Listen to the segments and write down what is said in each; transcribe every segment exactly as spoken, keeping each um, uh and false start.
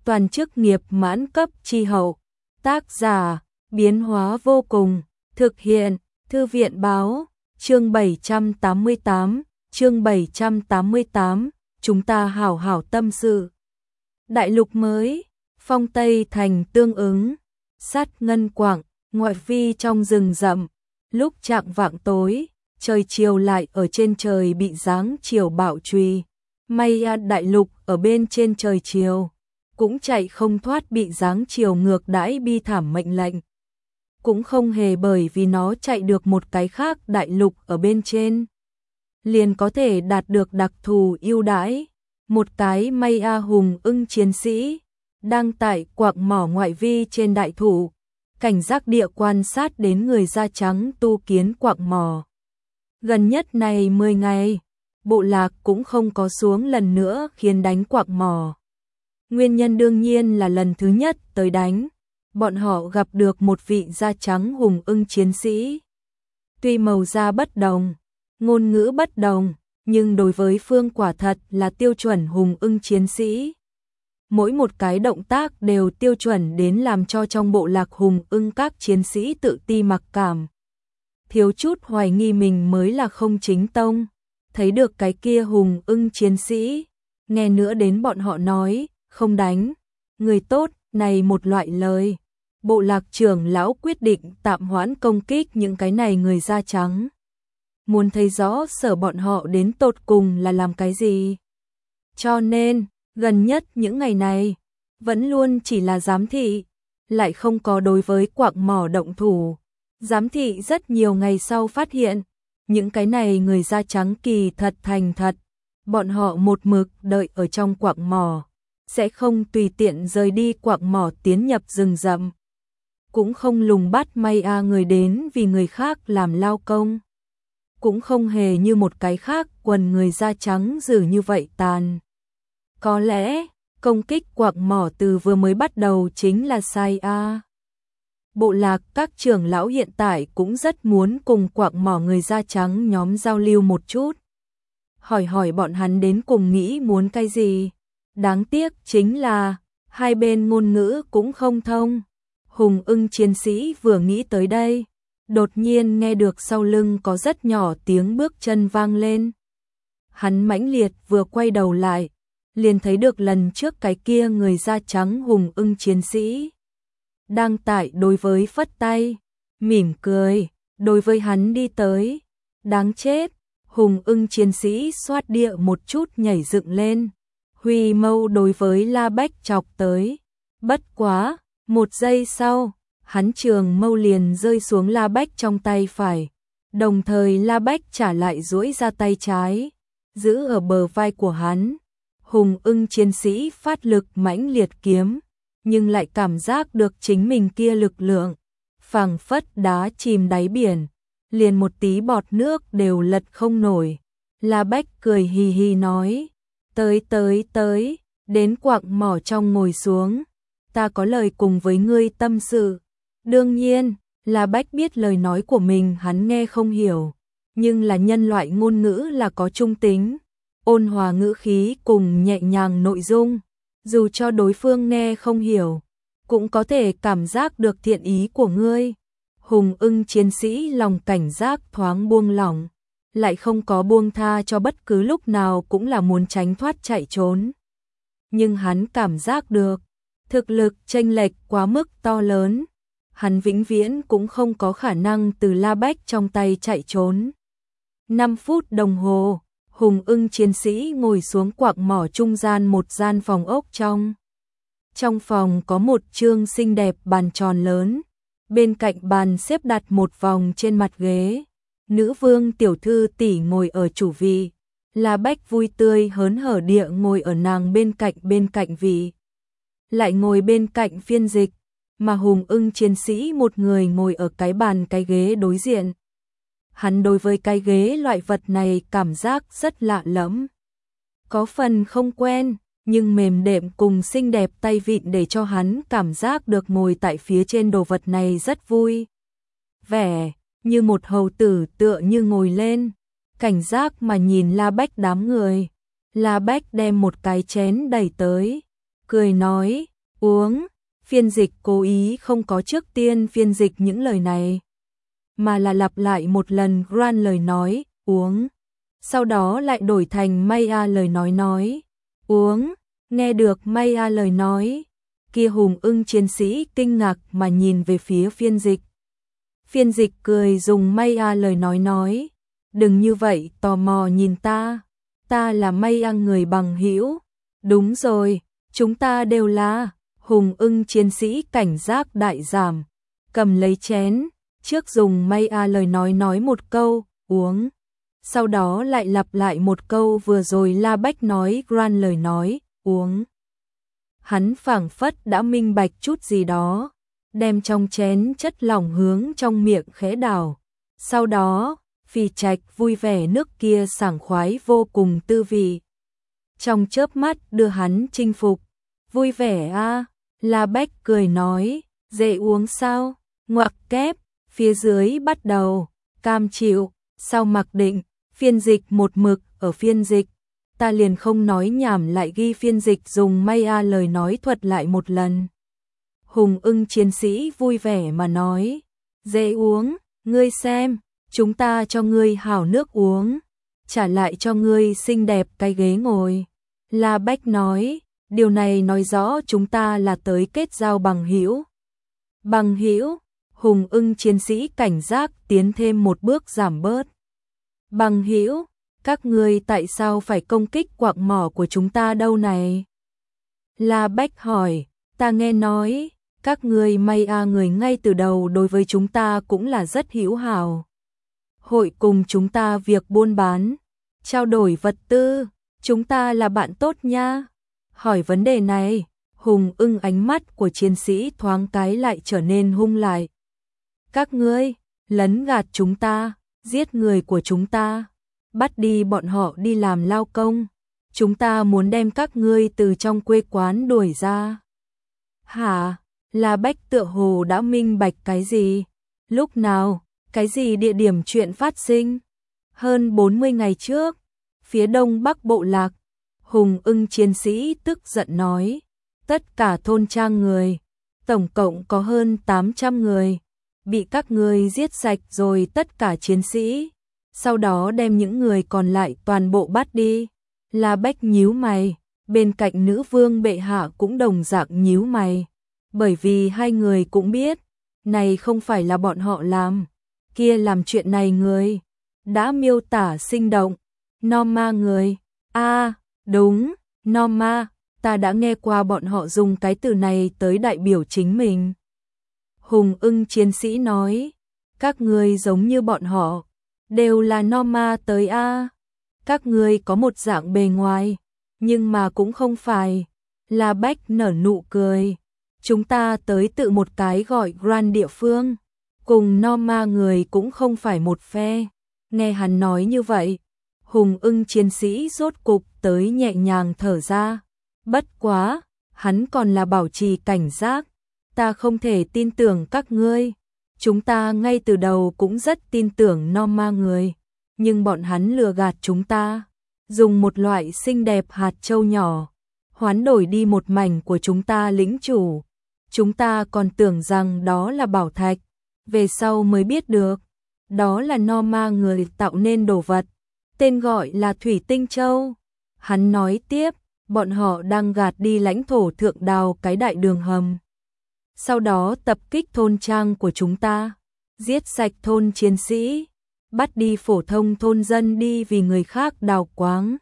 toàn chức nghiệp mãn cấp chi hậu. Tác giả, biến hóa vô cùng, thực hiện, Thư viện báo, chương bảy trăm tám mươi tám, chương bảy trăm tám mươi tám, chúng ta hảo hảo tâm sự. Đại lục mới, phong Tây thành tương ứng, sát ngân quảng, ngoại vi trong rừng rậm, lúc chạng vạng tối, trời chiều lại ở trên trời bị giáng chiều bạo truy, may đại lục ở bên trên trời chiều, cũng chạy không thoát bị giáng chiều ngược đãi bi thảm mệnh lệnh. Cũng không hề bởi vì nó chạy được một cái khác đại lục ở bên trên, liền có thể đạt được đặc thù ưu đãi. Một cái may a hùng ưng chiến sĩ, đang tại quạng mỏ ngoại vi trên đại thụ, cảnh giác địa quan sát đến người da trắng tu kiến quạng mỏ. Gần nhất này mười ngày, bộ lạc cũng không có xuống lần nữa khiến đánh quạng mỏ. Nguyên nhân đương nhiên là lần thứ nhất tới đánh, bọn họ gặp được một vị da trắng hùng ưng chiến sĩ. Tuy màu da bất đồng, ngôn ngữ bất đồng, nhưng đối với Phương quả thật là tiêu chuẩn hùng ưng chiến sĩ. Mỗi một cái động tác đều tiêu chuẩn đến làm cho trong bộ lạc hùng ưng các chiến sĩ tự ti mặc cảm. Thiếu chút hoài nghi mình mới là không chính tông. Thấy được cái kia hùng ưng chiến sĩ, nghe nữa đến bọn họ nói, không đánh, người tốt, này một loại lời. Bộ lạc trưởng lão quyết định tạm hoãn công kích những cái này người da trắng. Muốn thấy rõ sở bọn họ đến tột cùng là làm cái gì. Cho nên, gần nhất những ngày này, vẫn luôn chỉ là giám thị, lại không có đối với quạng mỏ động thủ. Giám thị rất nhiều ngày sau phát hiện, những cái này người da trắng kỳ thật thành thật, bọn họ một mực đợi ở trong quạng mỏ, sẽ không tùy tiện rời đi quạng mỏ tiến nhập rừng rậm. Cũng không lùng bắt may a người đến vì người khác làm lao công. Cũng không hề như một cái khác quần người da trắng dữ như vậy tàn. Có lẽ, công kích quạng mỏ từ vừa mới bắt đầu chính là sai a. Bộ lạc các trưởng lão hiện tại cũng rất muốn cùng quạng mỏ người da trắng nhóm giao lưu một chút. Hỏi hỏi bọn hắn đến cùng nghĩ muốn cái gì. Đáng tiếc chính là, hai bên ngôn ngữ cũng không thông. Hùng ưng chiến sĩ vừa nghĩ tới đây, đột nhiên nghe được sau lưng có rất nhỏ tiếng bước chân vang lên. Hắn mãnh liệt vừa quay đầu lại, liền thấy được lần trước cái kia người da trắng hùng ưng chiến sĩ. Đang tại đối với phất tay, mỉm cười, đối với hắn đi tới. Đáng chết, hùng ưng chiến sĩ xoát địa một chút nhảy dựng lên. Huy mâu đối với La Bách chọc tới. Bất quá, một giây sau, hắn trường mâu liền rơi xuống La Bách trong tay phải. Đồng thời La Bách trả lại duỗi ra tay trái, giữ ở bờ vai của hắn. Hùng ưng chiến sĩ phát lực mãnh liệt kiếm, nhưng lại cảm giác được chính mình kia lực lượng, phảng phất đá chìm đáy biển, liền một tí bọt nước đều lật không nổi. La Bách cười hì hì nói, tới tới tới, đến quạng mỏ trong ngồi xuống, ta có lời cùng với ngươi tâm sự. Đương nhiên, La Bách biết lời nói của mình hắn nghe không hiểu, nhưng là nhân loại ngôn ngữ là có trung tính, ôn hòa ngữ khí cùng nhẹ nhàng nội dung, dù cho đối phương nghe không hiểu, cũng có thể cảm giác được thiện ý của ngươi. Hùng ưng chiến sĩ lòng cảnh giác thoáng buông lỏng, lại không có buông tha cho bất cứ lúc nào cũng là muốn tránh thoát chạy trốn. Nhưng hắn cảm giác được, thực lực chênh lệch quá mức to lớn, hắn vĩnh viễn cũng không có khả năng từ La Bách trong tay chạy trốn. năm phút đồng hồ, hùng ưng chiến sĩ ngồi xuống quạng mỏ trung gian một gian phòng ốc trong. Trong phòng có một chương xinh đẹp bàn tròn lớn, bên cạnh bàn xếp đặt một vòng trên mặt ghế. Nữ vương tiểu thư tỷ ngồi ở chủ vị, La Bách vui tươi hớn hở địa ngồi ở nàng bên cạnh bên cạnh vị. Lại ngồi bên cạnh phiên dịch, mà hùng ưng chiến sĩ một người ngồi ở cái bàn cái ghế đối diện. Hắn đối với cái ghế loại vật này cảm giác rất lạ lẫm. Có phần không quen, nhưng mềm đệm cùng xinh đẹp tay vịn để cho hắn cảm giác được ngồi tại phía trên đồ vật này rất vui. Vẻ như một hầu tử tựa như ngồi lên, cảnh giác mà nhìn La Bách đám người. La Bách đem một cái chén đẩy tới, cười nói, uống. Phiên dịch cố ý không có trước tiên phiên dịch những lời này, mà là lặp lại một lần Grant lời nói, uống. Sau đó lại đổi thành Maya lời nói nói, uống. Nghe được Maya lời nói, kia Hùng Ưng chiến sĩ kinh ngạc mà nhìn về phía phiên dịch. Phiên dịch cười dùng Maya lời nói nói, đừng như vậy tò mò nhìn ta, ta là Maya người bằng hữu. Đúng rồi, chúng ta đều là. Hùng Ưng chiến sĩ cảnh giác đại giảm, cầm lấy chén, trước dùng Maya lời nói nói một câu, uống. Sau đó lại lặp lại một câu vừa rồi La Bách nói Grant lời nói, uống. Hắn phảng phất đã minh bạch chút gì đó, đem trong chén chất lỏng hướng trong miệng khẽ đảo. Sau đó, phì trạch vui vẻ nước kia sảng khoái vô cùng tư vị. Trong chớp mắt đưa hắn chinh phục. Vui vẻ a à? La Bách cười nói, dễ uống sao? Ngoặc kép, phía dưới bắt đầu, cam chịu, sau mặc định, phiên dịch một mực ở phiên dịch. Ta liền không nói nhảm lại ghi phiên dịch dùng Maya lời nói thuật lại một lần. Hùng Ưng chiến sĩ vui vẻ mà nói, dễ uống, ngươi xem, chúng ta cho ngươi hảo nước uống, trả lại cho ngươi xinh đẹp cái ghế ngồi. La Bách nói, điều này nói rõ chúng ta là tới kết giao bằng hữu. Bằng hữu? Hùng Ưng chiến sĩ cảnh giác tiến thêm một bước giảm bớt. Bằng hữu? Các ngươi tại sao phải công kích quạng mỏ của chúng ta đâu này? La Bách hỏi, ta nghe nói, các ngươi Maya người ngay từ đầu đối với chúng ta cũng là rất hữu hảo. Hội cùng chúng ta việc buôn bán, trao đổi vật tư, chúng ta là bạn tốt nha. Hỏi vấn đề này, Hùng Ưng ánh mắt của chiến sĩ thoáng cái lại trở nên hung lại. Các ngươi, lấn gạt chúng ta, giết người của chúng ta, bắt đi bọn họ đi làm lao công, chúng ta muốn đem các ngươi từ trong quê quán đuổi ra. Hả? La Bách tựa hồ đã minh bạch cái gì? Lúc nào? Cái gì địa điểm chuyện phát sinh? Hơn bốn mươi ngày trước, phía đông bắc bộ lạc, Hùng Ưng chiến sĩ tức giận nói, tất cả thôn trang người, tổng cộng có hơn tám trăm người, bị các ngươi giết sạch rồi tất cả chiến sĩ, sau đó đem những người còn lại toàn bộ bắt đi. La Bách nhíu mày, bên cạnh nữ vương bệ hạ cũng đồng dạng nhíu mày, bởi vì hai người cũng biết, này không phải là bọn họ làm, kia làm chuyện này người, đã miêu tả sinh động, Norma người, a à, đúng, Norma, ta đã nghe qua bọn họ dùng cái từ này tới đại biểu chính mình. Hùng Ưng chiến sĩ nói, các ngươi giống như bọn họ, đều là Norma tới a à. Các ngươi có một dạng bề ngoài, nhưng mà cũng không phải. La Bách nở nụ cười, chúng ta tới tự một cái gọi Grant địa phương, cùng Norma người cũng không phải một phe. Nghe hắn nói như vậy, Hùng Ưng chiến sĩ rốt cục tới nhẹ nhàng thở ra. Bất quá, hắn còn là bảo trì cảnh giác, ta không thể tin tưởng các ngươi. Chúng ta ngay từ đầu cũng rất tin tưởng Norma người, nhưng bọn hắn lừa gạt chúng ta, dùng một loại xinh đẹp hạt châu nhỏ, hoán đổi đi một mảnh của chúng ta lĩnh chủ. Chúng ta còn tưởng rằng đó là bảo thạch, về sau mới biết được, đó là Norma người tạo nên đồ vật, tên gọi là Thủy Tinh Châu. Hắn nói tiếp, bọn họ đang gạt đi lãnh thổ thượng đào cái đại đường hầm. Sau đó tập kích thôn trang của chúng ta, giết sạch thôn chiến sĩ, bắt đi phổ thông thôn dân đi vì người khác đào quáng.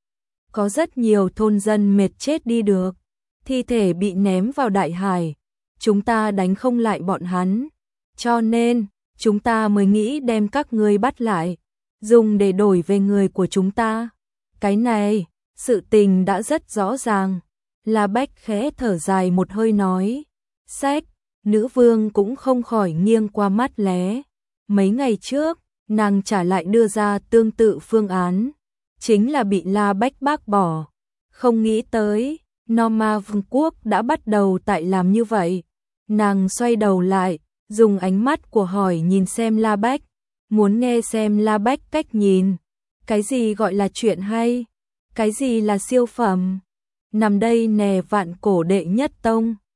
Có rất nhiều thôn dân mệt chết đi được, thi thể bị ném vào đại hải, chúng ta đánh không lại bọn hắn, cho nên chúng ta mới nghĩ đem các ngươi bắt lại, dùng để đổi về người của chúng ta. Cái này, sự tình đã rất rõ ràng. La Bách khẽ thở dài một hơi nói, sách, nữ vương cũng không khỏi nghiêng qua mắt lé. Mấy ngày trước, nàng trả lại đưa ra tương tự phương án, chính là bị La Bách bác bỏ. Không nghĩ tới, Norma Vương quốc đã bắt đầu tại làm như vậy. Nàng xoay đầu lại, dùng ánh mắt của hỏi nhìn xem La Bách, muốn nghe xem La Bách cách nhìn. Cái gì gọi là chuyện hay? Cái gì là siêu phẩm? Nằm đây nè vạn cổ đệ nhất tông.